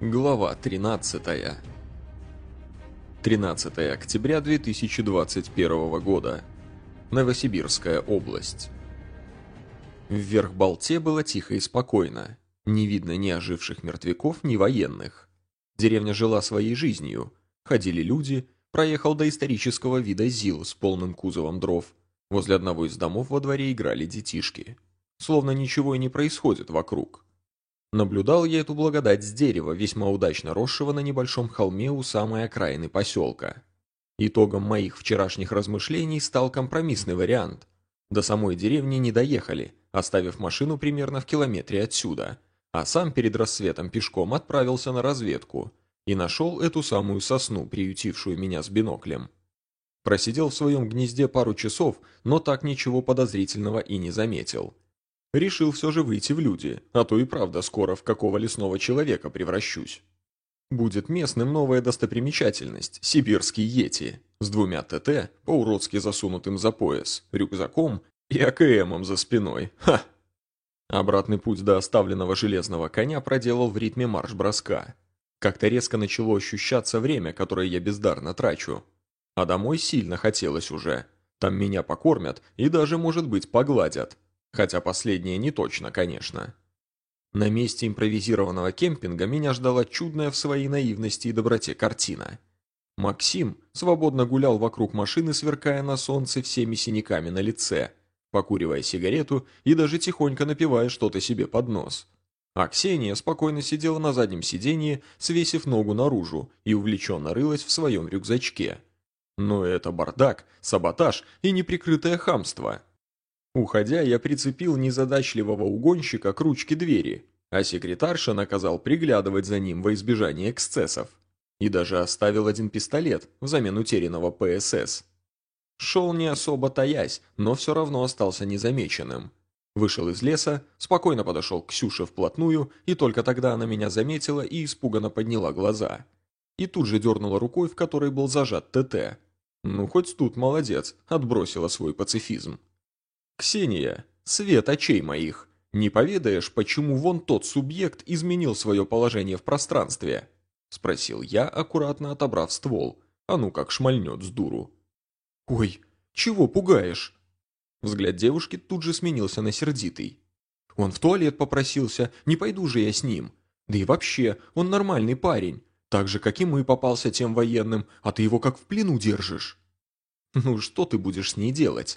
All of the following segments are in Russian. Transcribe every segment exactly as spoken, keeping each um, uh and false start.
Глава тринадцатая. тринадцатое октября две тысячи двадцать первого года. Новосибирская область. В Верхбалте было тихо и спокойно. Не видно ни оживших мертвяков, ни военных. Деревня жила своей жизнью. Ходили люди, проехал доисторического вида ЗИЛ с полным кузовом дров. Возле одного из домов во дворе играли детишки. Словно ничего и не происходит вокруг. Наблюдал я эту благодать с дерева, весьма удачно росшего на небольшом холме у самой окраины поселка. Итогом моих вчерашних размышлений стал компромиссный вариант. До самой деревни не доехали, оставив машину примерно в километре отсюда, а сам перед рассветом пешком отправился на разведку и нашел эту самую сосну, приютившую меня с биноклем. Просидел в своем гнезде пару часов, но так ничего подозрительного и не заметил. Решил все же выйти в люди, а то и правда скоро в какого лесного человека превращусь. Будет местным новая достопримечательность – сибирский йети, с двумя ТТ, по-уродски засунутым за пояс, рюкзаком и АКМом за спиной. Ха! Обратный путь до оставленного железного коня проделал в ритме марш-броска. Как-то резко начало ощущаться время, которое я бездарно трачу. А домой сильно хотелось уже. Там меня покормят и даже, может быть, погладят. Хотя последнее не точно, конечно. На месте импровизированного кемпинга меня ждала чудная в своей наивности и доброте картина. Максим свободно гулял вокруг машины, сверкая на солнце всеми синяками на лице, покуривая сигарету и даже тихонько напивая что-то себе под нос. А Ксения спокойно сидела на заднем сиденье, свесив ногу наружу и увлеченно рылась в своем рюкзачке. Но это бардак, саботаж и неприкрытое хамство. Уходя, я прицепил незадачливого угонщика к ручке двери, а секретарша наказал приглядывать за ним во избежание эксцессов. И даже оставил один пистолет взамен утерянного ПСС. Шел не особо таясь, но все равно остался незамеченным. Вышел из леса, спокойно подошел к Ксюше вплотную, и только тогда она меня заметила и испуганно подняла глаза. И тут же дернула рукой, в которой был зажат ТТ. Ну, хоть тут молодец, отбросила свой пацифизм. «Ксения, свет очей моих, не поведаешь, почему вон тот субъект изменил свое положение в пространстве?» — спросил я, аккуратно отобрав ствол. А ну как шмальнет с дуру. «Ой, чего пугаешь?» Взгляд девушки тут же сменился на сердитый. «Он в туалет попросился, не пойду же я с ним. Да и вообще, он нормальный парень, так же, как и мы попался тем военным, а ты его как в плену держишь». «Ну что ты будешь с ней делать?»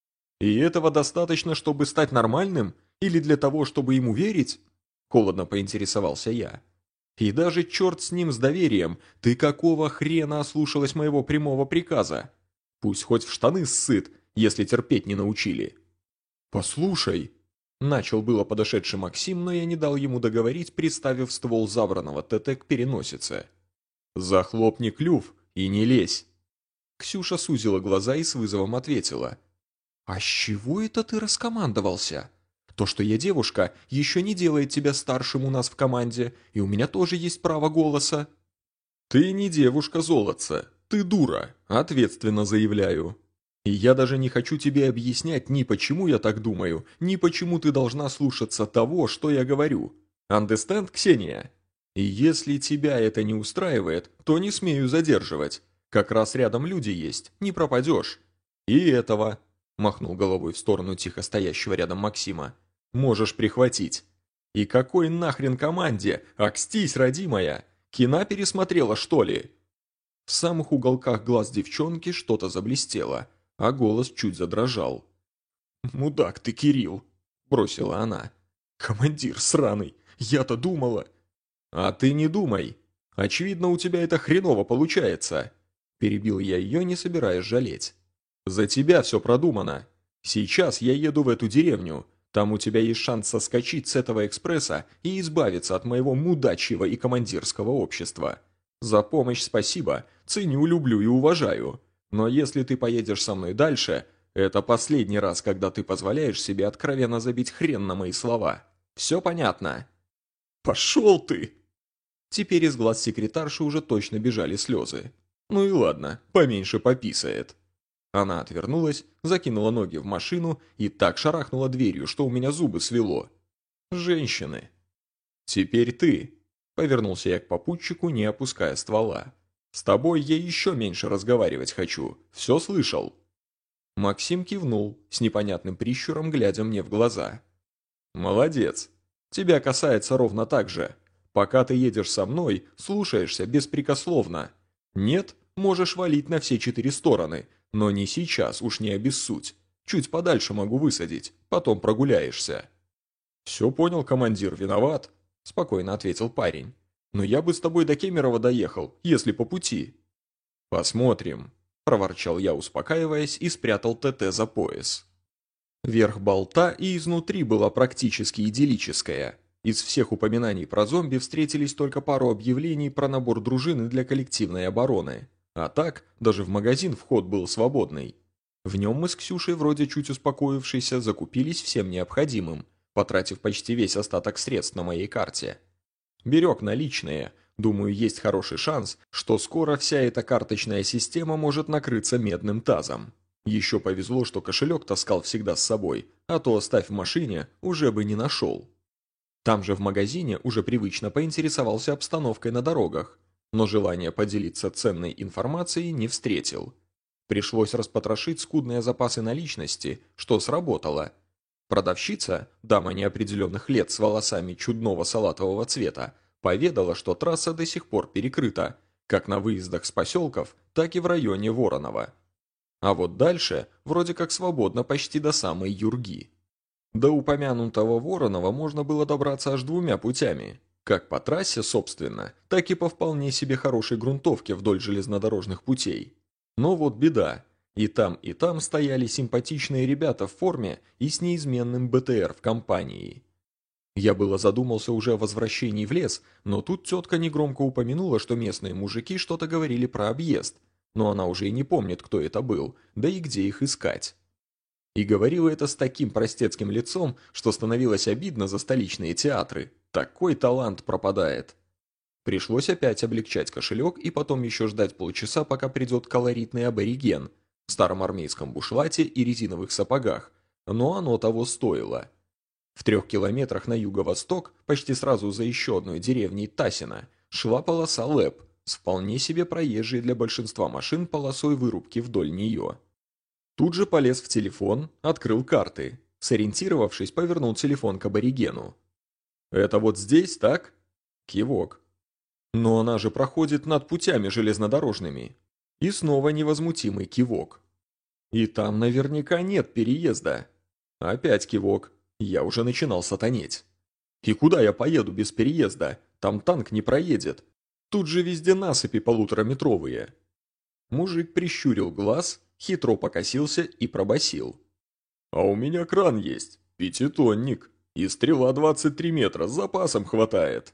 «И этого достаточно, чтобы стать нормальным? Или для того, чтобы ему верить?» Холодно поинтересовался я. «И даже черт с ним, с доверием, ты какого хрена ослушалась моего прямого приказа? Пусть хоть в штаны ссыт, если терпеть не научили». «Послушай», — начал было подошедший Максим, но я не дал ему договорить, приставив ствол забранного ТТ к переносице. «Захлопни клюв и не лезь». Ксюша сузила глаза и с вызовом ответила. «А с чего это ты раскомандовался? То, что я девушка, еще не делает тебя старшим у нас в команде, и у меня тоже есть право голоса». «Ты не девушка, золотца, ты дура, ответственно заявляю. И я даже не хочу тебе объяснять ни почему я так думаю, ни почему ты должна слушаться того, что я говорю. Understand, Ксения? И если тебя это не устраивает, то не смею задерживать. Как раз рядом люди есть, не пропадешь. И этого...» Махнул головой в сторону тихо стоящего рядом Максима. «Можешь прихватить. И какой нахрен команде? Акстись, родимая! Кино пересмотрела, что ли?» В самых уголках глаз девчонки что-то заблестело, а голос чуть задрожал. «Мудак ты, Кирилл!» – бросила она. «Командир сраный! Я-то думала!» «А ты не думай! Очевидно, у тебя это хреново получается!» Перебил я ее, не собираясь жалеть. «За тебя все продумано. Сейчас я еду в эту деревню. Там у тебя есть шанс соскочить с этого экспресса и избавиться от моего мудачьего и командирского общества. За помощь спасибо, ценю, люблю и уважаю. Но если ты поедешь со мной дальше, это последний раз, когда ты позволяешь себе откровенно забить хрен на мои слова. Все понятно?» «Пошел ты!» Теперь из глаз секретарши уже точно бежали слезы. «Ну и ладно, поменьше пописает». Она отвернулась, закинула ноги в машину и так шарахнула дверью, что у меня зубы свело. «Женщины!» «Теперь ты!» Повернулся я к попутчику, не опуская ствола. «С тобой я еще меньше разговаривать хочу. Все слышал?» Максим кивнул, с непонятным прищуром глядя мне в глаза. «Молодец. Тебя касается ровно так же. Пока ты едешь со мной, слушаешься беспрекословно. Нет, можешь валить на все четыре стороны, но не сейчас, уж не обессудь. Чуть подальше могу высадить, потом прогуляешься». «Все понял, командир, виноват», – спокойно ответил парень. «Но я бы с тобой до Кемерово доехал, если по пути». «Посмотрим», – проворчал я, успокаиваясь, и спрятал ТТ за пояс. Верх болта и изнутри была практически идиллическая. Из всех упоминаний про зомби встретились только пару объявлений про набор дружины для коллективной обороны. А так, даже в магазин вход был свободный. В нем мы с Ксюшей, вроде чуть успокоившейся, закупились всем необходимым, потратив почти весь остаток средств на моей карте. Берег наличные. Думаю, есть хороший шанс, что скоро вся эта карточная система может накрыться медным тазом. Еще повезло, что кошелек таскал всегда с собой, а то, оставь в машине, уже бы не нашел. Там же в магазине уже привычно поинтересовался обстановкой на дорогах, но желание поделиться ценной информацией не встретил. Пришлось распотрошить скудные запасы наличности, что сработало. Продавщица, дама неопределенных лет с волосами чудного салатового цвета, поведала, что трасса до сих пор перекрыта, как на выездах с поселков, так и в районе Воронова. А вот дальше вроде как свободно почти до самой Юрги. До упомянутого Воронова можно было добраться аж двумя путями. Как по трассе, собственно, так и по вполне себе хорошей грунтовке вдоль железнодорожных путей. Но вот беда. И там, и там стояли симпатичные ребята в форме и с неизменным БТР в компании. Я было задумался уже о возвращении в лес, но тут тетка негромко упомянула, что местные мужики что-то говорили про объезд, но она уже и не помнит, кто это был, да и где их искать. И говорила это с таким простецким лицом, что становилось обидно за столичные театры. Такой талант пропадает. Пришлось опять облегчать кошелек и потом еще ждать полчаса, пока придет колоритный абориген в старом армейском бушлате и резиновых сапогах, но оно того стоило. В трех километрах на юго-восток, почти сразу за еще одной деревней Тасина, шла полоса ЛЭП с вполне себе проезжей для большинства машин полосой вырубки вдоль нее. Тут же полез в телефон, открыл карты. Сориентировавшись, повернул телефон к аборигену. «Это вот здесь, так?» Кивок. «Но она же проходит над путями железнодорожными». И снова невозмутимый кивок. «И там наверняка нет переезда». Опять кивок. Я уже начинал сатанеть. «И куда я поеду без переезда? Там танк не проедет. Тут же везде насыпи полутораметровые». Мужик прищурил глаз, хитро покосился и пробасил. «А у меня кран есть, пятитонник, и стрела двадцать три метра, с запасом хватает».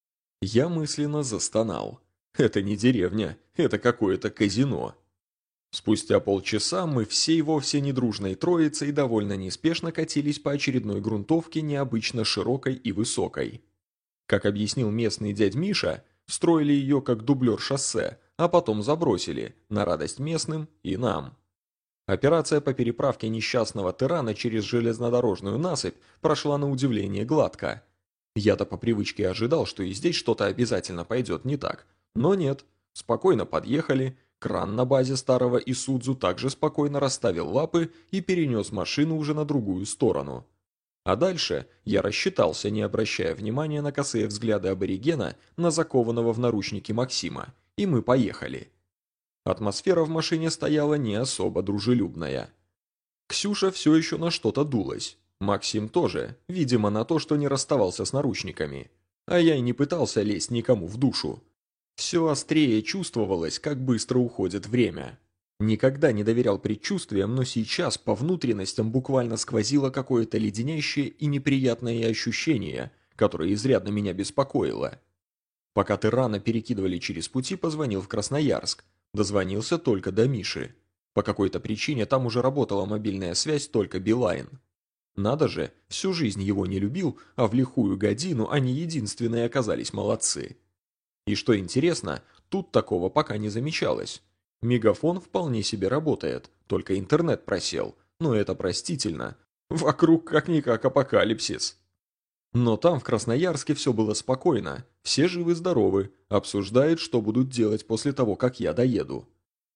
Я мысленно застонал. Это не деревня, это какое-то казино. Спустя полчаса мы всей вовсе недружной троицей довольно неспешно катились по очередной грунтовке необычно широкой и высокой. Как объяснил местный дядь Миша, строили ее как дублер шоссе, а потом забросили, на радость местным и нам. Операция по переправке несчастного тирана через железнодорожную насыпь прошла на удивление гладко. Я-то по привычке ожидал, что и здесь что-то обязательно пойдет не так. Но нет, спокойно подъехали, кран на базе старого Исудзу также спокойно расставил лапы и перенес машину уже на другую сторону. А дальше я рассчитался, не обращая внимания на косые взгляды аборигена на закованного в наручники Максима, и мы поехали. Атмосфера в машине стояла не особо дружелюбная. Ксюша все еще на что-то дулась. Максим тоже, видимо, на то, что не расставался с наручниками. А я и не пытался лезть никому в душу. Все острее чувствовалось, как быстро уходит время. Никогда не доверял предчувствиям, но сейчас по внутренностям буквально сквозило какое-то леденящее и неприятное ощущение, которое изрядно меня беспокоило. Пока тирана перекидывали через пути, позвонил в Красноярск. Дозвонился только до Миши. По какой-то причине там уже работала мобильная связь только Билайн. Надо же, всю жизнь его не любил, а в лихую годину они единственные оказались молодцы. И что интересно, тут такого пока не замечалось. Мегафон вполне себе работает, только интернет просел, но это простительно. Вокруг как-никак апокалипсис. Но там, в Красноярске, все было спокойно, все живы-здоровы, обсуждают, что будут делать после того, как я доеду.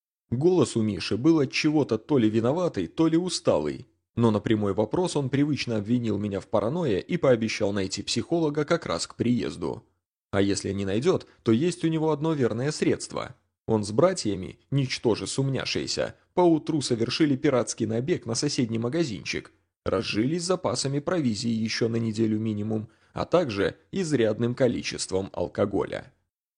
Голос у Миши был от чего-то то ли виноватый, то ли усталый. Но на прямой вопрос он привычно обвинил меня в паранойе и пообещал найти психолога как раз к приезду. А если не найдет, то есть у него одно верное средство. Он с братьями, ничтоже сумняшися, поутру совершили пиратский набег на соседний магазинчик, разжились запасами провизии еще на неделю минимум, а также изрядным количеством алкоголя.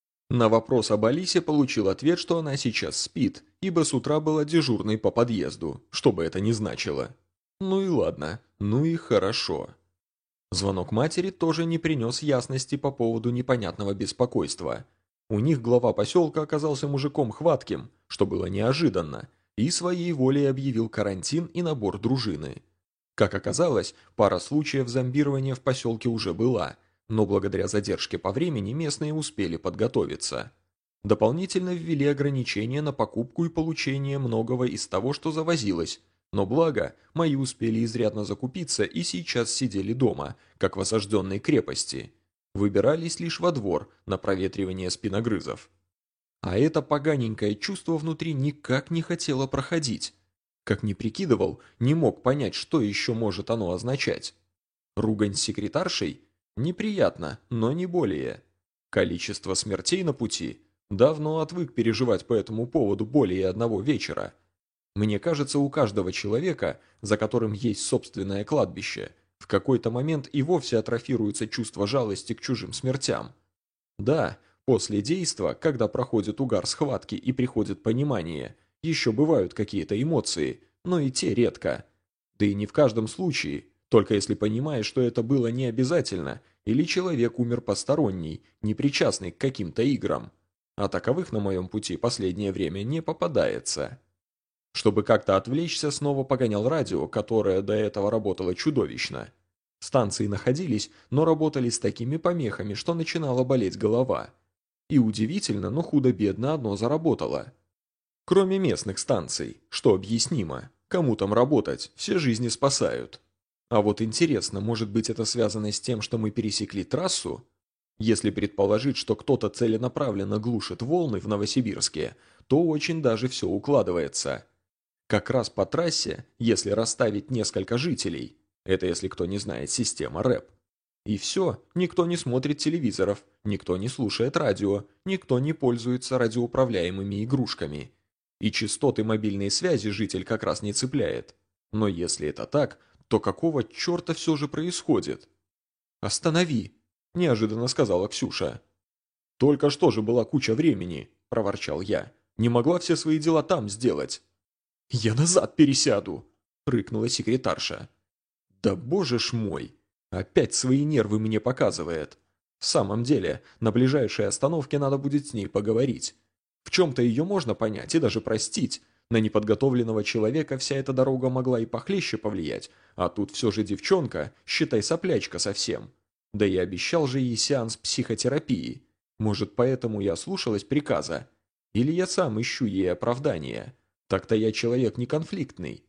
На вопрос об Алисе получил ответ, что она сейчас спит, ибо с утра была дежурной по подъезду, что бы это ни значило. Ну и ладно, ну и хорошо. Звонок матери тоже не принес ясности по поводу непонятного беспокойства. У них глава поселка оказался мужиком хватким, что было неожиданно, и своей волей объявил карантин и набор дружины. Как оказалось, пара случаев зомбирования в поселке уже была, но благодаря задержке по времени местные успели подготовиться. Дополнительно ввели ограничения на покупку и получение многого из того, что завозилось, но благо, мои успели изрядно закупиться и сейчас сидели дома, как в осажденной крепости. Выбирались лишь во двор на проветривание спиногрызов. А это поганенькое чувство внутри никак не хотело проходить. Как ни прикидывал, не мог понять, что еще может оно означать. Ругань с секретаршей? Неприятно, но не более. Количество смертей на пути? Давно отвык переживать по этому поводу более одного вечера. Мне кажется, у каждого человека, за которым есть собственное кладбище, в какой-то момент и вовсе атрофируется чувство жалости к чужим смертям. Да, после действа, когда проходит угар схватки и приходит понимание, еще бывают какие-то эмоции, но и те редко. Да и не в каждом случае, только если понимаешь, что это было не обязательно, или человек умер посторонний, не причастный к каким-то играм. А таковых на моем пути последнее время не попадается. Чтобы как-то отвлечься, снова погонял радио, которое до этого работало чудовищно. Станции находились, но работали с такими помехами, что начинала болеть голова. И удивительно, но худо-бедно одно заработало. Кроме местных станций, что объяснимо, кому там работать, все жизни спасают. А вот интересно, может быть это связано с тем, что мы пересекли трассу? Если предположить, что кто-то целенаправленно глушит волны в Новосибирске, то очень даже все укладывается. Как раз по трассе, если расставить несколько жителей, это если кто не знает система рэп, и все, никто не смотрит телевизоров, никто не слушает радио, никто не пользуется радиоуправляемыми игрушками. И частоты мобильной связи житель как раз не цепляет. Но если это так, то какого черта все же происходит? «Останови!» – неожиданно сказала Ксюша. «Только что же была куча времени», – проворчал я. «Не могла все свои дела там сделать». «Я назад пересяду!» – рыкнула секретарша. «Да боже ж мой! Опять свои нервы мне показывает. В самом деле, на ближайшей остановке надо будет с ней поговорить. В чем-то ее можно понять и даже простить. На неподготовленного человека вся эта дорога могла и похлеще повлиять, а тут все же девчонка, считай соплячка совсем. Да и обещал же ей сеанс психотерапии. Может, поэтому я слушалась приказа? Или я сам ищу ей оправдания? Так-то я человек не конфликтный».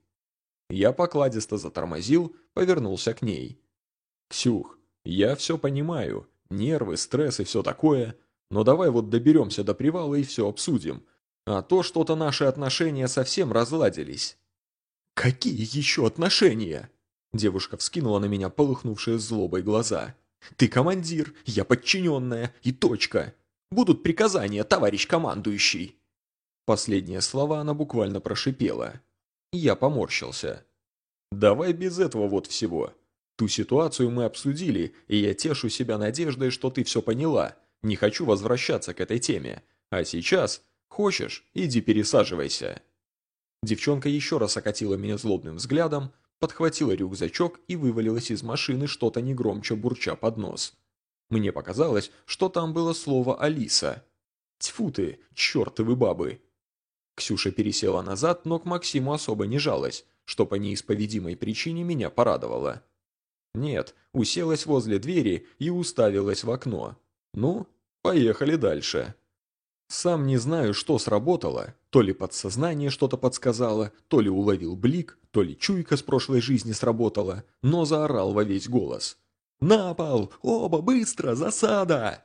Я покладисто затормозил, повернулся к ней. «Ксюх, я все понимаю, нервы, стресс и все такое, но давай вот доберемся до привала и все обсудим. А то что-то наши отношения совсем разладились». «Какие еще отношения?» Девушка вскинула на меня полыхнувшие злобой глаза. «Ты командир, я подчиненная, и точка. Будут приказания, товарищ командующий». Последние слова она буквально прошипела. Я поморщился. «Давай без этого вот всего. Ту ситуацию мы обсудили, и я тешу себя надеждой, что ты все поняла. Не хочу возвращаться к этой теме. А сейчас, хочешь, иди пересаживайся». Девчонка еще раз окатила меня злобным взглядом, подхватила рюкзачок и вывалилась из машины, что-то негромче бурча под нос. Мне показалось, что там было слово «Алиса». Тьфу ты, чертовы бабы. Ксюша пересела назад, но к Максиму особо не жалась, что по неисповедимой причине меня порадовало. Нет, уселась возле двери и уставилась в окно. Ну, поехали дальше. Сам не знаю, что сработало, то ли подсознание что-то подсказало, то ли уловил блик, то ли чуйка с прошлой жизни сработала, но заорал во весь голос. «На пол! Оба, быстро! Засада!»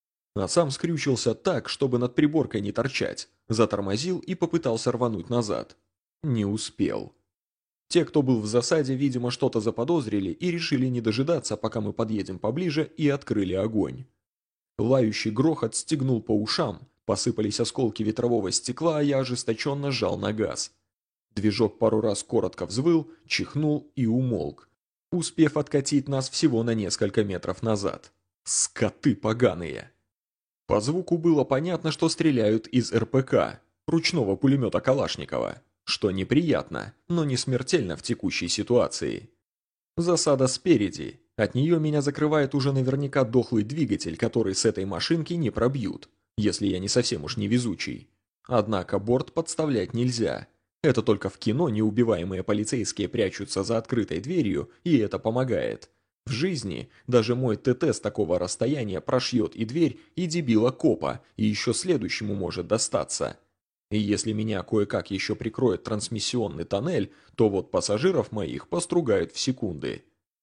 А сам скрючился так, чтобы над приборкой не торчать, затормозил и попытался рвануть назад. Не успел. Те, кто был в засаде, видимо, что-то заподозрили и решили не дожидаться, пока мы подъедем поближе, и открыли огонь. Лающий грохот стегнул по ушам, посыпались осколки ветрового стекла, а я ожесточенно жал на газ. Движок пару раз коротко взвыл, чихнул и умолк, успев откатить нас всего на несколько метров назад. Скоты поганые! По звуку было понятно, что стреляют из эр пэ ка, ручного пулемета Калашникова, что неприятно, но не смертельно в текущей ситуации. Засада спереди, от нее меня закрывает уже наверняка дохлый двигатель, который с этой машинки не пробьют, если я не совсем уж невезучий. Однако борт подставлять нельзя. Это только в кино неубиваемые полицейские прячутся за открытой дверью, и это помогает. В жизни даже мой тэ тэ с такого расстояния прошьет и дверь, и дебила копа, и еще следующему может достаться. И если меня кое-как еще прикроет трансмиссионный тоннель, то вот пассажиров моих постругают в секунды.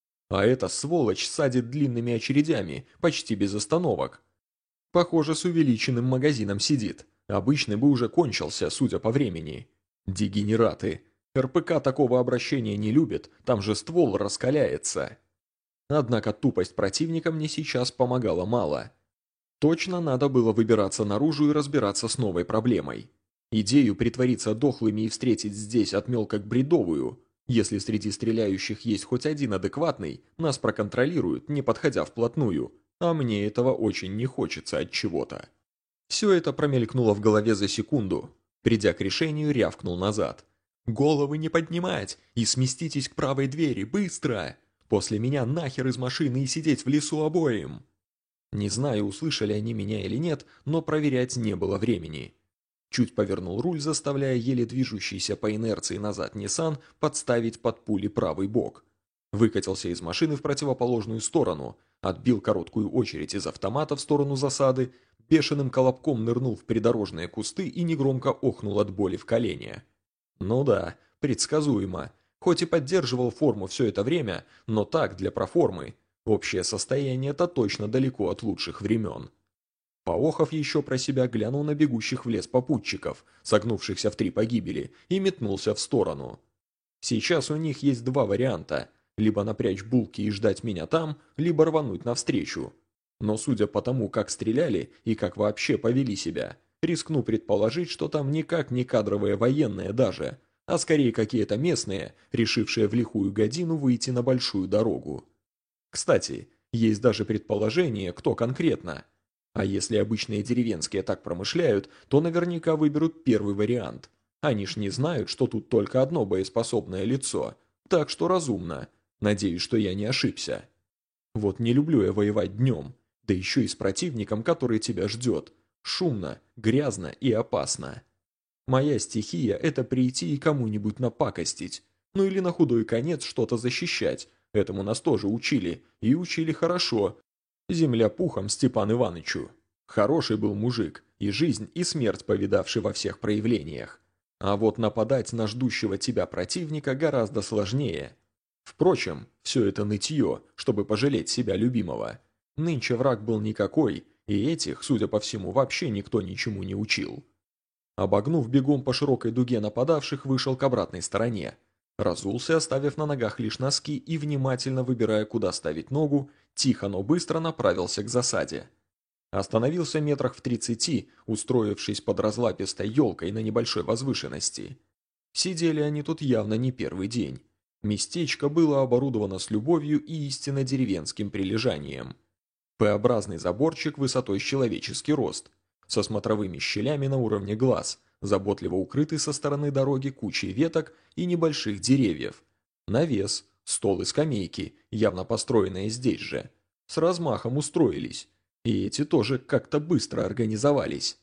А эта сволочь садит длинными очередями, почти без остановок. Похоже, с увеличенным магазином сидит. Обычный бы уже кончился, судя по времени. Дегенераты. эр пэ ка такого обращения не любит, там же ствол раскаляется. Однако тупость противника мне сейчас помогала мало. Точно надо было выбираться наружу и разбираться с новой проблемой. Идею притвориться дохлыми и встретить здесь отмел как бредовую. Если среди стреляющих есть хоть один адекватный, нас проконтролируют, не подходя вплотную. А мне этого очень не хочется от чего-то. Все это промелькнуло в голове за секунду. Придя к решению, рявкнул назад. «Головы не поднимать! И сместитесь к правой двери, быстро! После меня нахер из машины и сидеть в лесу обоим!» Не знаю, услышали они меня или нет, но проверять не было времени. Чуть повернул руль, заставляя еле движущийся по инерции назад Nissan подставить под пули правый бок. Выкатился из машины в противоположную сторону, отбил короткую очередь из автомата в сторону засады, бешеным колобком нырнул в придорожные кусты и негромко охнул от боли в колене. Ну да, предсказуемо. Хоть и поддерживал форму все это время, но так, для проформы. Общее состояние-то точно далеко от лучших времен. Поохов еще про себя глянул на бегущих в лес попутчиков, согнувшихся в три погибели, и метнулся в сторону. Сейчас у них есть два варианта – либо напрячь булки и ждать меня там, либо рвануть навстречу. Но судя по тому, как стреляли и как вообще повели себя, рискну предположить, что там никак не кадровые военные даже, а скорее какие-то местные, решившие в лихую годину выйти на большую дорогу. Кстати, есть даже предположение, кто конкретно. А если обычные деревенские так промышляют, то наверняка выберут первый вариант. Они ж не знают, что тут только одно боеспособное лицо, так что разумно. Надеюсь, что я не ошибся. Вот не люблю я воевать днем, да еще и с противником, который тебя ждет. Шумно, грязно и опасно. Моя стихия – это прийти и кому-нибудь напакостить. Ну или на худой конец что-то защищать. Этому нас тоже учили, и учили хорошо. Земля пухом Степан Иванычу. Хороший был мужик, и жизнь, и смерть повидавший во всех проявлениях. А вот нападать на ждущего тебя противника гораздо сложнее. Впрочем, все это нытье, чтобы пожалеть себя любимого. Нынче враг был никакой, и этих, судя по всему, вообще никто ничему не учил. Обогнув бегом по широкой дуге нападавших, вышел к обратной стороне. Разулся, оставив на ногах лишь носки и, внимательно выбирая, куда ставить ногу, тихо, но быстро направился к засаде. Остановился метрах в тридцати, устроившись под разлапистой елкой на небольшой возвышенности. Сидели они тут явно не первый день. Местечко было оборудовано с любовью и истинно деревенским прилежанием. П-образный заборчик высотой с человеческий рост, со смотровыми щелями на уровне глаз, заботливо укрытый со стороны дороги кучей веток и небольших деревьев. Навес, стол и скамейки, явно построенные здесь же. С размахом устроились. И эти тоже как-то быстро организовались.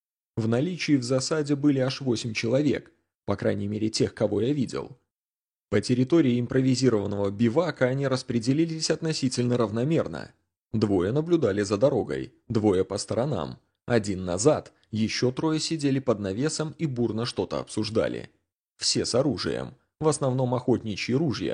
В наличии в засаде были аж восемь человек, по крайней мере тех, кого я видел. По территории импровизированного бивака они распределились относительно равномерно. Двое наблюдали за дорогой, двое по сторонам, один назад, еще трое сидели под навесом и бурно что-то обсуждали. Все с оружием, в основном охотничьи ружья,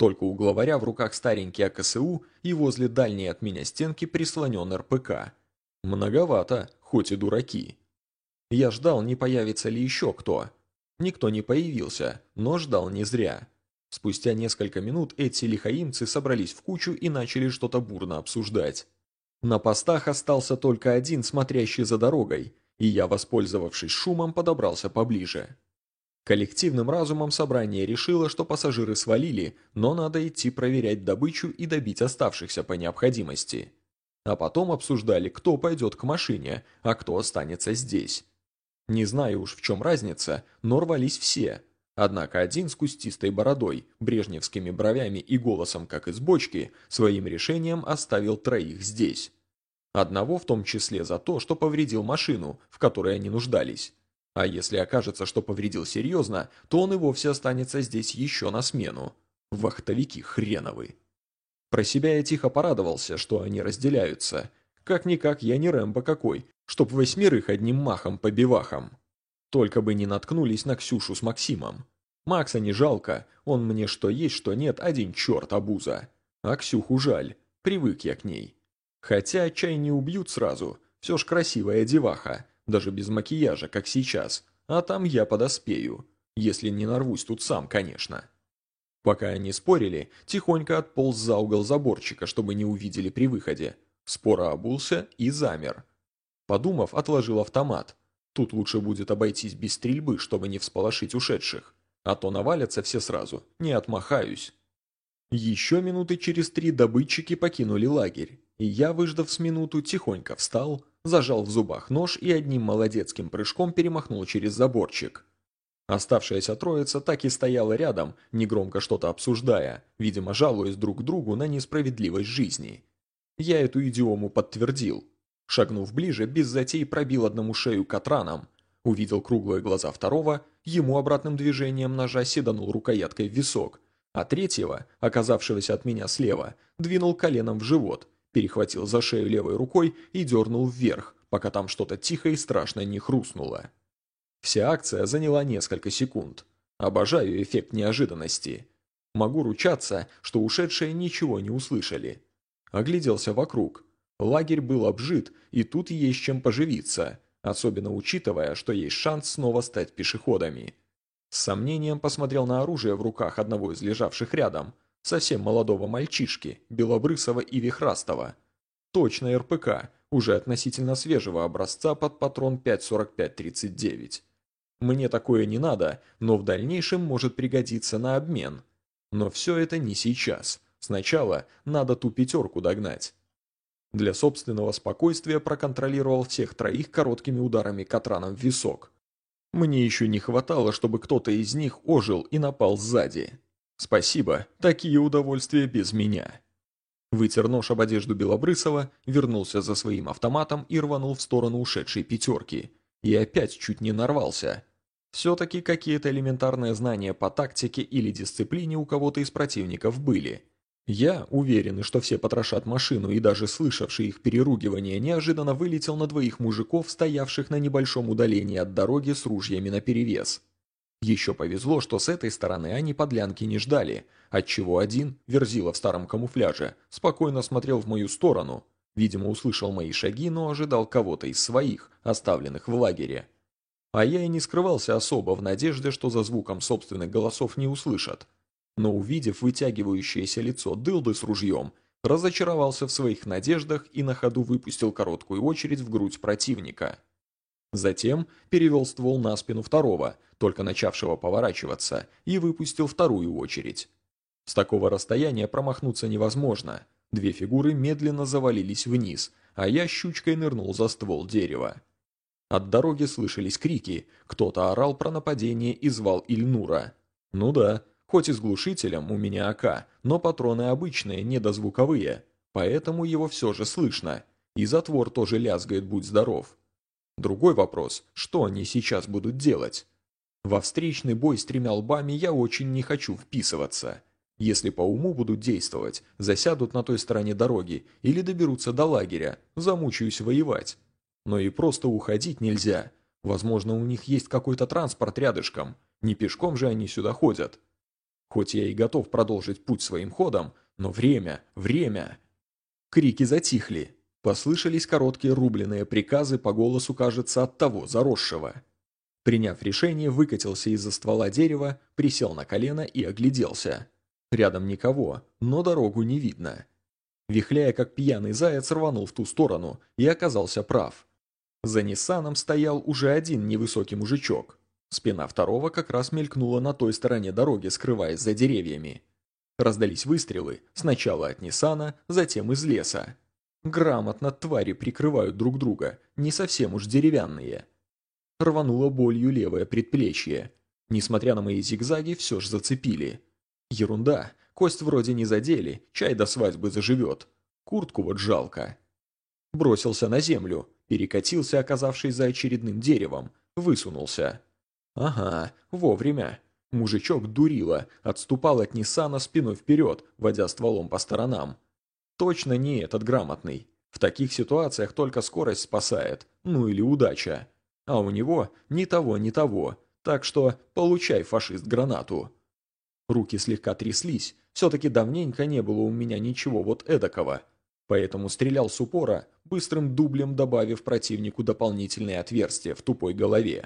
Только у главаря в руках старенький А К С У и возле дальней от меня стенки прислонен Р П К. Многовато, хоть и дураки. Я ждал, не появится ли еще кто. Никто не появился, но ждал не зря. Спустя несколько минут эти лихаимцы собрались в кучу и начали что-то бурно обсуждать. На постах остался только один, смотрящий за дорогой, и я, воспользовавшись шумом, подобрался поближе. Коллективным разумом собрание решило, что пассажиры свалили, но надо идти проверять добычу и добить оставшихся по необходимости. А потом обсуждали, кто пойдет к машине, а кто останется здесь. Не знаю уж, в чем разница, но рвались все. Однако один с кустистой бородой, брежневскими бровями и голосом, как из бочки, своим решением оставил троих здесь. Одного в том числе за то, что повредил машину, в которой они нуждались. А если окажется, что повредил серьезно, то он и вовсе останется здесь еще на смену. Вахтовики хреновы. Про себя я тихо порадовался, что они разделяются. Как-никак я не Рэмбо какой, чтоб восьмерых одним махом по бивахам. Только бы не наткнулись на Ксюшу с Максимом. Макса не жалко, он мне что есть, что нет, один черт обуза. А Ксюху жаль, привык я к ней. Хотя чай не убьют сразу, все ж красивая деваха, даже без макияжа, как сейчас, а там я подоспею, если не нарвусь тут сам, конечно. Пока они спорили, тихонько отполз за угол заборчика, чтобы не увидели при выходе. Споро обулся и замер. Подумав, отложил автомат. Тут лучше будет обойтись без стрельбы, чтобы не всполошить ушедших. А то навалятся все сразу, не отмахаюсь. Еще минуты через три добытчики покинули лагерь, и я, выждав с минуту, тихонько встал, зажал в зубах нож и одним молодецким прыжком перемахнул через заборчик. Оставшаяся троица так и стояла рядом, негромко что-то обсуждая, видимо, жалуясь друг другу на несправедливость жизни. Я эту идиому подтвердил. Шагнув ближе, без затей пробил одному шею катраном, увидел круглые глаза второго, ему обратным движением ножа седанул рукояткой в висок, а третьего, оказавшегося от меня слева, двинул коленом в живот, перехватил за шею левой рукой и дернул вверх, пока там что-то тихо и страшно не хрустнуло. Вся акция заняла несколько секунд. Обожаю эффект неожиданности. Могу ручаться, что ушедшие ничего не услышали. Огляделся вокруг. Лагерь был обжит, и тут есть чем поживиться, особенно учитывая, что есть шанс снова стать пешеходами. С сомнением посмотрел на оружие в руках одного из лежавших рядом, совсем молодого мальчишки, белобрысого и вихрастого. Точно Р П К, уже относительно свежего образца под патрон пять сорок пять тридцать девять. Мне такое не надо, но в дальнейшем может пригодиться на обмен. Но все это не сейчас. Сначала надо ту пятерку догнать. Для собственного спокойствия проконтролировал всех троих короткими ударами катраном в висок. Мне еще не хватало, чтобы кто-то из них ожил и напал сзади. Спасибо, такие удовольствия без меня. Вытер нож об одежду Белобрысова, вернулся за своим автоматом и рванул в сторону ушедшей пятерки. И опять чуть не нарвался. Все-таки какие-то элементарные знания по тактике или дисциплине у кого-то из противников были. Я, уверенный, что все потрошат машину и даже слышавший их переругивание, неожиданно вылетел на двоих мужиков, стоявших на небольшом удалении от дороги с ружьями наперевес. Еще повезло, что с этой стороны они подлянки не ждали, отчего один, верзила в старом камуфляже, спокойно смотрел в мою сторону. Видимо, услышал мои шаги, но ожидал кого-то из своих, оставленных в лагере. А я и не скрывался особо в надежде, что за звуком собственных голосов не услышат. Но увидев вытягивающееся лицо дылды с ружьем, разочаровался в своих надеждах и на ходу выпустил короткую очередь в грудь противника. Затем перевел ствол на спину второго, только начавшего поворачиваться, и выпустил вторую очередь. С такого расстояния промахнуться невозможно. Две фигуры медленно завалились вниз, а я щучкой нырнул за ствол дерева. От дороги слышались крики, кто-то орал про нападение и звал Ильнура. Ну да, хоть и с глушителем у меня А К, но патроны обычные, недозвуковые, поэтому его все же слышно, и затвор тоже лязгает, будь здоров. Другой вопрос, что они сейчас будут делать? Во встречный бой с тремя лбами я очень не хочу вписываться. Если по уму будут действовать, засядут на той стороне дороги или доберутся до лагеря, замучаюсь воевать. Но и просто уходить нельзя. Возможно, у них есть какой-то транспорт рядышком. Не пешком же они сюда ходят. Хоть я и готов продолжить путь своим ходом, но время, время. Крики затихли. Послышались короткие рубленые приказы по голосу, кажется, от того заросшего. Приняв решение, выкатился из-за ствола дерева, присел на колено и огляделся. Рядом никого, но дорогу не видно. Вихляя, как пьяный заяц, рванул в ту сторону и оказался прав. За Ниссаном стоял уже один невысокий мужичок. Спина второго как раз мелькнула на той стороне дороги, скрываясь за деревьями. Раздались выстрелы, сначала от Ниссана, затем из леса. Грамотно твари прикрывают друг друга, не совсем уж деревянные. Рвануло болью левое предплечье. Несмотря на мои зигзаги, все ж зацепили. Ерунда, кость вроде не задели, чай до свадьбы заживет. Куртку вот жалко. Бросился на землю, перекатился, оказавшись за очередным деревом, высунулся. Ага, вовремя. Мужичок дурило, отступал от Ниссана спиной вперед, водя стволом по сторонам. Точно не этот грамотный. В таких ситуациях только скорость спасает, ну или удача. А у него ни того, ни того, так что получай, фашист, гранату. Руки слегка тряслись, все-таки давненько не было у меня ничего вот эдакого. Поэтому стрелял с упора, быстрым дублем добавив противнику дополнительные отверстия в тупой голове.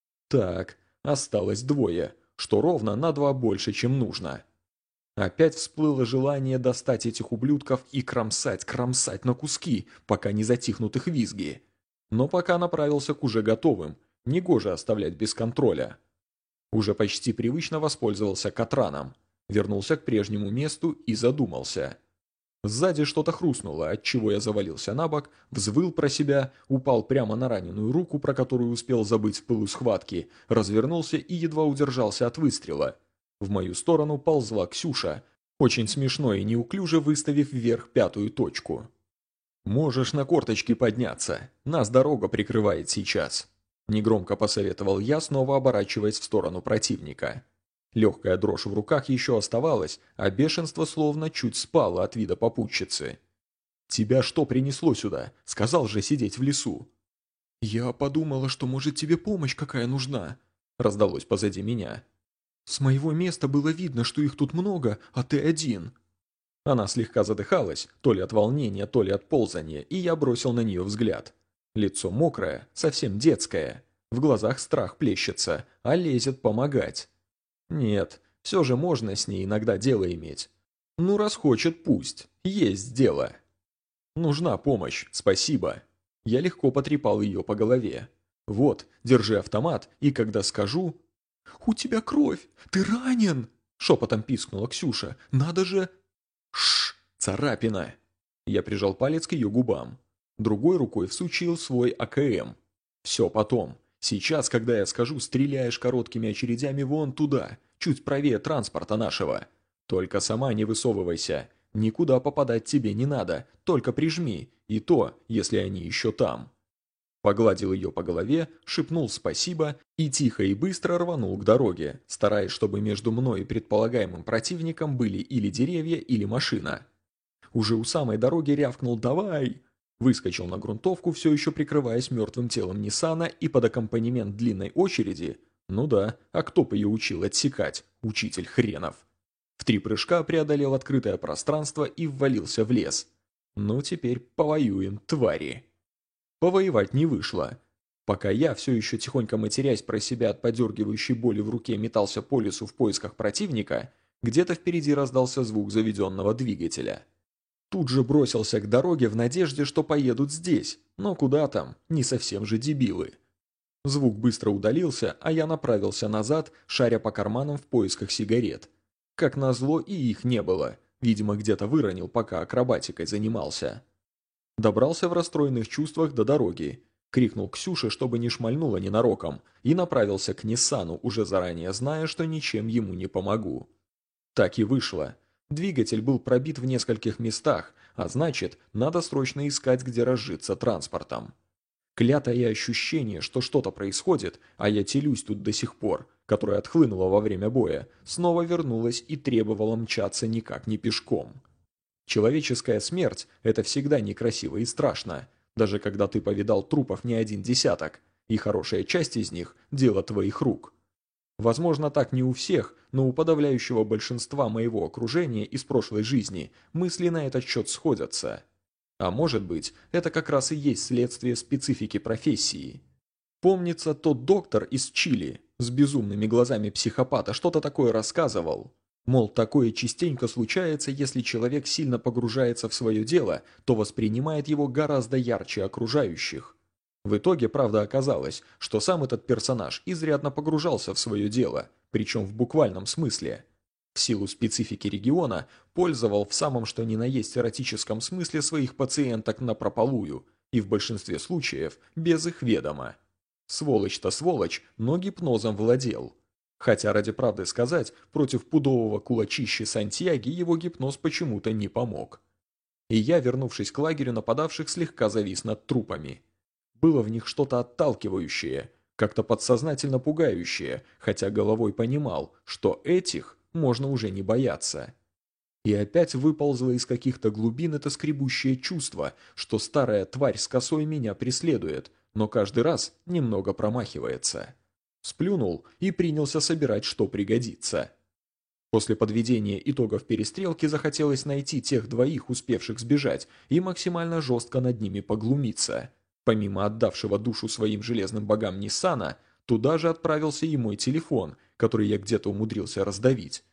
Так, осталось двое, что ровно на два больше, чем нужно. Опять всплыло желание достать этих ублюдков и кромсать, кромсать на куски, пока не затихнут их визги. Но пока направился к уже готовым, негоже оставлять без контроля. Уже почти привычно воспользовался катраном, вернулся к прежнему месту и задумался. Сзади что-то хрустнуло, отчего я завалился на бок, взвыл про себя, упал прямо на раненую руку, про которую успел забыть в пылу схватки, развернулся и едва удержался от выстрела. В мою сторону ползла Ксюша, очень смешно и неуклюже выставив вверх пятую точку. «Можешь на корточки подняться, нас дорога прикрывает сейчас», – негромко посоветовал я, снова оборачиваясь в сторону противника. Легкая дрожь в руках еще оставалась, а бешенство словно чуть спало от вида попутчицы. «Тебя что принесло сюда? Сказал же сидеть в лесу». «Я подумала, что, может, тебе помощь какая нужна», – раздалось позади меня. «С моего места было видно, что их тут много, а ты один». Она слегка задыхалась, то ли от волнения, то ли от ползания, и я бросил на нее взгляд. Лицо мокрое, совсем детское. В глазах страх плещется, а лезет помогать. Нет, все же можно с ней иногда дело иметь. Ну, раз хочет, пусть. Есть дело. Нужна помощь, спасибо. Я легко потрепал ее по голове. Вот, держи автомат, и когда скажу... «У тебя кровь! Ты ранен!» Шепотом пискнула Ксюша. «Надо же...» «Шш! Царапина!» Я прижал палец к ее губам. Другой рукой всучил свой А К М. «Все потом. Сейчас, когда я скажу, стреляешь короткими очередями вон туда, чуть правее транспорта нашего. Только сама не высовывайся. Никуда попадать тебе не надо, только прижми, и то, если они еще там». Погладил ее по голове, шепнул спасибо и тихо и быстро рванул к дороге, стараясь, чтобы между мной и предполагаемым противником были или деревья, или машина. Уже у самой дороги рявкнул «давай!», выскочил на грунтовку, все еще прикрываясь мертвым телом Ниссана, и под аккомпанемент длинной очереди, ну да, а кто бы ее учил отсекать, учитель хренов, в три прыжка преодолел открытое пространство и ввалился в лес. Ну теперь повоюем, твари. Повоевать не вышло. Пока я, все еще тихонько матерясь про себя от подергивающей боли в руке, метался по лесу в поисках противника, где-то впереди раздался звук заведенного двигателя. Тут же бросился к дороге в надежде, что поедут здесь, но куда там, не совсем же дебилы. Звук быстро удалился, а я направился назад, шаря по карманам в поисках сигарет. Как назло, и их не было, видимо, где-то выронил, пока акробатикой занимался. Добрался в расстроенных чувствах до дороги, крикнул Ксюше, чтобы не шмальнула ненароком, и направился к Ниссану, уже заранее зная, что ничем ему не помогу. Так и вышло. Двигатель был пробит в нескольких местах, а значит, надо срочно искать, где разжиться транспортом. Клятое ощущение, что что-то происходит, а я телюсь тут до сих пор, которое отхлынуло во время боя, снова вернулось и требовало мчаться никак не пешком. Человеческая смерть – это всегда некрасиво и страшно, даже когда ты повидал трупов не один десяток, и хорошая часть из них – дело твоих рук. Возможно, так не у всех, но у подавляющего большинства моего окружения из прошлой жизни мысли на этот счет сходятся. А может быть, это как раз и есть следствие специфики профессии. Помнится, тот доктор из Чили с безумными глазами психопата что-то такое рассказывал. Мол, такое частенько случается, если человек сильно погружается в свое дело, то воспринимает его гораздо ярче окружающих. В итоге, правда, оказалось, что сам этот персонаж изрядно погружался в свое дело, причем в буквальном смысле. В силу специфики региона пользовал в самом что ни на есть эротическом смысле своих пациенток напропалую, и в большинстве случаев без их ведома. Сволочь-то сволочь, но гипнозом владел. Хотя, ради правды сказать, против пудового кулачища Сантьяги его гипноз почему-то не помог. И я, вернувшись к лагерю нападавших, слегка завис над трупами. Было в них что-то отталкивающее, как-то подсознательно пугающее, хотя головой понимал, что этих можно уже не бояться. И опять выползло из каких-то глубин это скребущее чувство, что старая тварь с косой меня преследует, но каждый раз немного промахивается. Сплюнул и принялся собирать, что пригодится. После подведения итогов перестрелки захотелось найти тех двоих, успевших сбежать, и максимально жестко над ними поглумиться. Помимо отдавшего душу своим железным богам Ниссана, туда же отправился и мой телефон, который я где-то умудрился раздавить.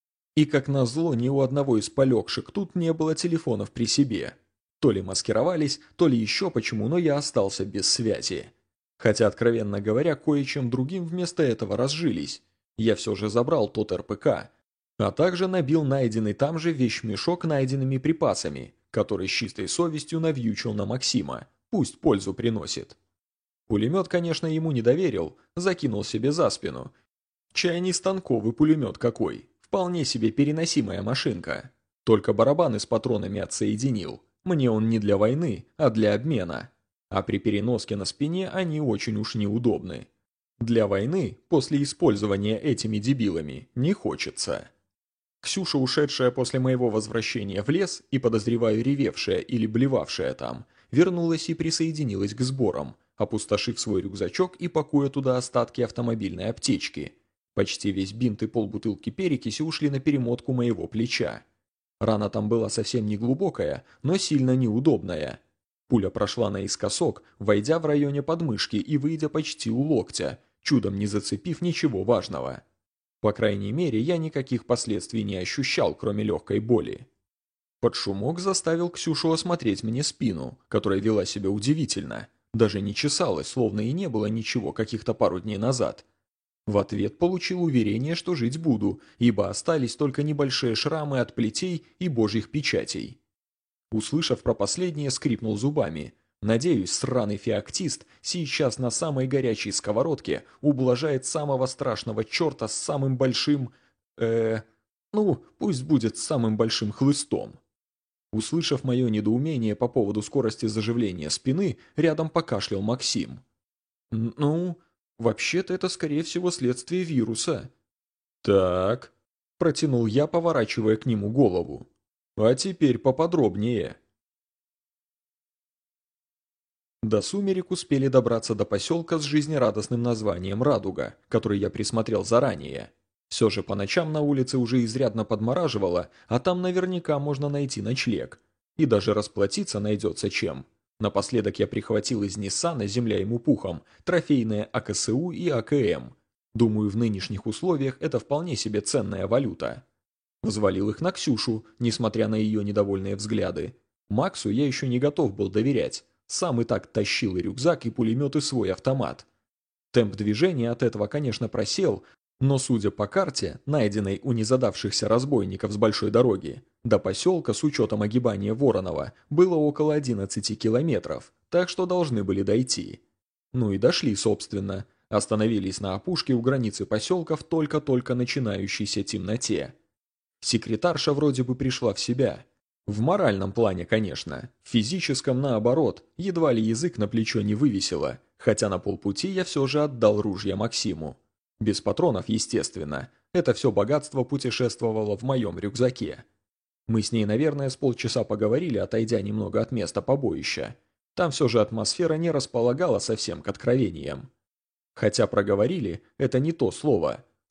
И как назло, ни у одного из полегших тут не было телефонов при себе. То ли маскировались, то ли еще почему, но я остался без связи. Хотя, откровенно говоря, кое-чем другим вместо этого разжились. Я все же забрал тот эр пэ ка, а также набил найденный там же вещмешок найденными припасами, который с чистой совестью навьючил на Максима, пусть пользу приносит. Пулемет, конечно, ему не доверил, закинул себе за спину. Чай не станковый пулемет какой, вполне себе переносимая машинка. Только барабаны с патронами отсоединил. Мне он не для войны, а для обмена. А при переноске на спине они очень уж неудобны. Для войны, после использования этими дебилами, не хочется. Ксюша, ушедшая после моего возвращения в лес и, подозреваю, ревевшая или блевавшая там, вернулась и присоединилась к сборам, опустошив свой рюкзачок и пакуя туда остатки автомобильной аптечки. Почти весь бинт и полбутылки перекиси ушли на перемотку моего плеча. Рана там была совсем не глубокая, но сильно неудобная. Пуля прошла наискосок, войдя в районе подмышки и выйдя почти у локтя, чудом не зацепив ничего важного. По крайней мере, я никаких последствий не ощущал, кроме легкой боли. Под шумок заставил Ксюшу осмотреть мне спину, которая вела себя удивительно. Даже не чесалась, словно и не было ничего каких-то пару дней назад. В ответ получил уверение, что жить буду, ибо остались только небольшие шрамы от плетей и божьих печатей. Услышав про последнее, скрипнул зубами. Надеюсь, сраный феоктист сейчас на самой горячей сковородке ублажает самого страшного черта с самым большим... э ну, пусть будет с самым большим хлыстом. Услышав мое недоумение по поводу скорости заживления спины, рядом покашлял Максим. «Ну, вообще-то это, скорее всего, следствие вируса». «Так», – протянул я, поворачивая к нему голову. «А теперь поподробнее». До сумерек успели добраться до поселка с жизнерадостным названием «Радуга», который я присмотрел заранее. Все же по ночам на улице уже изрядно подмораживало, а там наверняка можно найти ночлег. И даже расплатиться найдется чем. Напоследок я прихватил из Ниссана, земля ему пухом, трофейные а ка эс у и а ка эм. Думаю, в нынешних условиях это вполне себе ценная валюта. Взвалил их на Ксюшу, несмотря на ее недовольные взгляды. Максу я еще не готов был доверять. Сам и так тащил и рюкзак, и пулемет, и свой автомат. Темп движения от этого, конечно, просел, но, судя по карте, найденной у незадавшихся разбойников с большой дороги, до поселка с учетом огибания Воронова было около одиннадцати километров, так что должны были дойти. Ну и дошли, собственно. Остановились на опушке у границы поселка в только-только начинающейся темноте. Секретарша вроде бы пришла в себя. В моральном плане, конечно. В физическом, наоборот, едва ли язык на плечо не вывесила, хотя на полпути я все же отдал ружья Максиму. Без патронов, естественно. Это все богатство путешествовало в моем рюкзаке. Мы с ней, наверное, с полчаса поговорили, отойдя немного от места побоища. Там все же атмосфера не располагала совсем к откровениям. Хотя проговорили – это не то слово.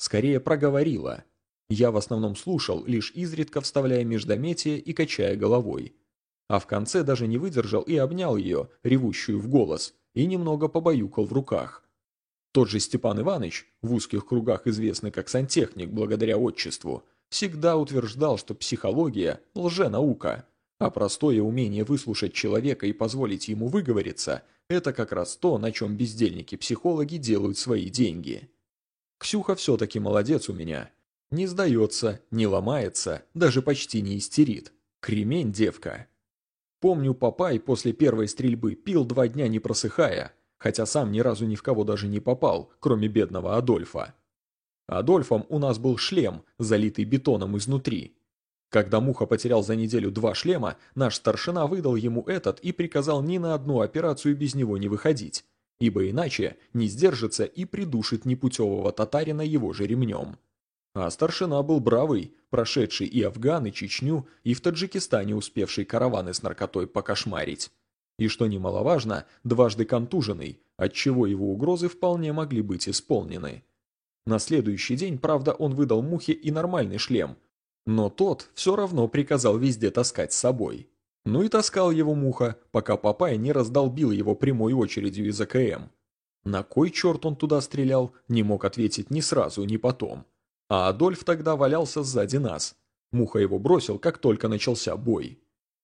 Скорее проговорила. Я в основном слушал, лишь изредка вставляя междометия и качая головой. А в конце даже не выдержал и обнял ее, ревущую в голос, и немного побаюкал в руках. Тот же Степан Иванович, в узких кругах известный как сантехник благодаря отчеству, всегда утверждал, что психология – лженаука, а простое умение выслушать человека и позволить ему выговориться – это как раз то, на чем бездельники-психологи делают свои деньги. Ксюха все-таки молодец у меня. Не сдается, не ломается, даже почти не истерит. Кремень девка. Помню, Папай после первой стрельбы пил два дня не просыхая, хотя сам ни разу ни в кого даже не попал, кроме бедного Адольфа. Адольфом у нас был шлем, залитый бетоном изнутри. Когда Муха потерял за неделю два шлема, наш старшина выдал ему этот и приказал ни на одну операцию без него не выходить, ибо иначе не сдержится и придушит непутевого татарина его же ремнем. А старшина был бравый, прошедший и Афган, и Чечню, и в Таджикистане успевший караваны с наркотой покошмарить. И, что немаловажно, дважды контуженный, отчего его угрозы вполне могли быть исполнены. На следующий день, правда, он выдал Мухе и нормальный шлем, но тот все равно приказал везде таскать с собой. Ну и таскал его Муха, пока Папай не раздолбил его прямой очередью из АКМ. На кой черт он туда стрелял, не мог ответить ни сразу, ни потом. А Адольф тогда валялся сзади нас. Муха его бросил, как только начался бой.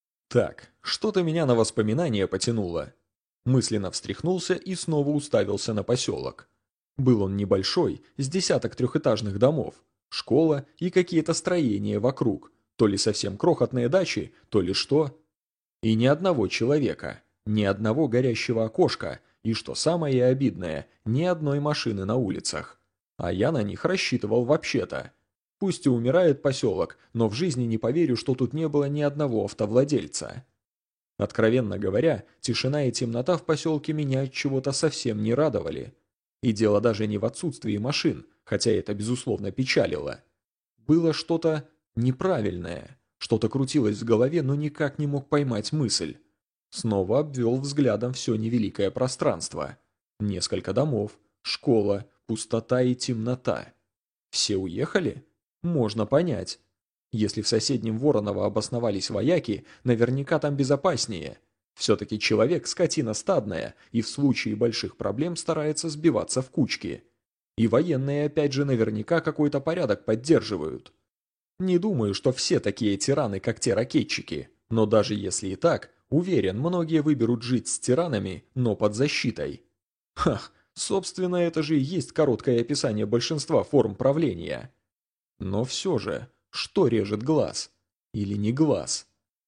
Так, что-то меня на воспоминания потянуло. Мысленно встряхнулся и снова уставился на поселок. Был он небольшой, с десяток трехэтажных домов, школа и какие-то строения вокруг, то ли совсем крохотные дачи, то ли что. И ни одного человека, ни одного горящего окошка, и, что самое обидное, ни одной машины на улицах. А я на них рассчитывал вообще-то. Пусть и умирает поселок, но в жизни не поверю, что тут не было ни одного автовладельца. Откровенно говоря, тишина и темнота в поселке меня от чего-то совсем не радовали. И дело даже не в отсутствии машин, хотя это безусловно печалило. Было что-то неправильное, что-то крутилось в голове, но никак не мог поймать мысль. Снова обвел взглядом все невеликое пространство. Несколько домов, школа, пустота и темнота. Все уехали? Можно понять. Если в соседнем Вороново обосновались вояки, наверняка там безопаснее. Все-таки человек – скотина стадная, и в случае больших проблем старается сбиваться в кучки. И военные опять же наверняка какой-то порядок поддерживают. Не думаю, что все такие тираны, как те ракетчики, но даже если и так, уверен, многие выберут жить с тиранами, но под защитой. Хах, собственно, это же и есть короткое описание большинства форм правления. Но все же, что режет глаз? Или не глаз?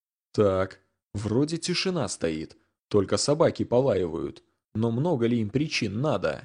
Так, вроде тишина стоит, только собаки полаивают, но много ли им причин надо?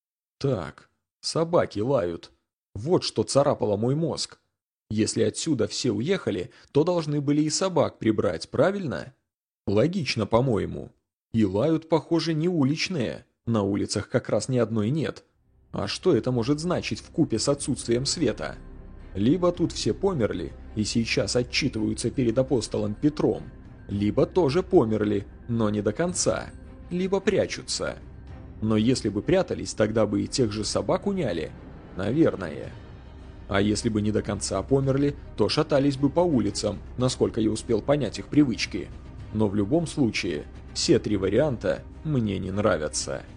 Так, собаки лают. Вот что царапало мой мозг. Если отсюда все уехали, то должны были и собак прибрать, правильно? Логично, по-моему. И лают, похоже, не уличные. На улицах как раз ни одной нет. А что это может значить вкупе с отсутствием света? Либо тут все померли и сейчас отчитываются перед апостолом Петром, либо тоже померли, но не до конца, либо прячутся. Но если бы прятались, тогда бы и тех же собак уняли. Наверное. А если бы не до конца померли, то шатались бы по улицам, насколько я успел понять их привычки. Но в любом случае, все три варианта мне не нравятся.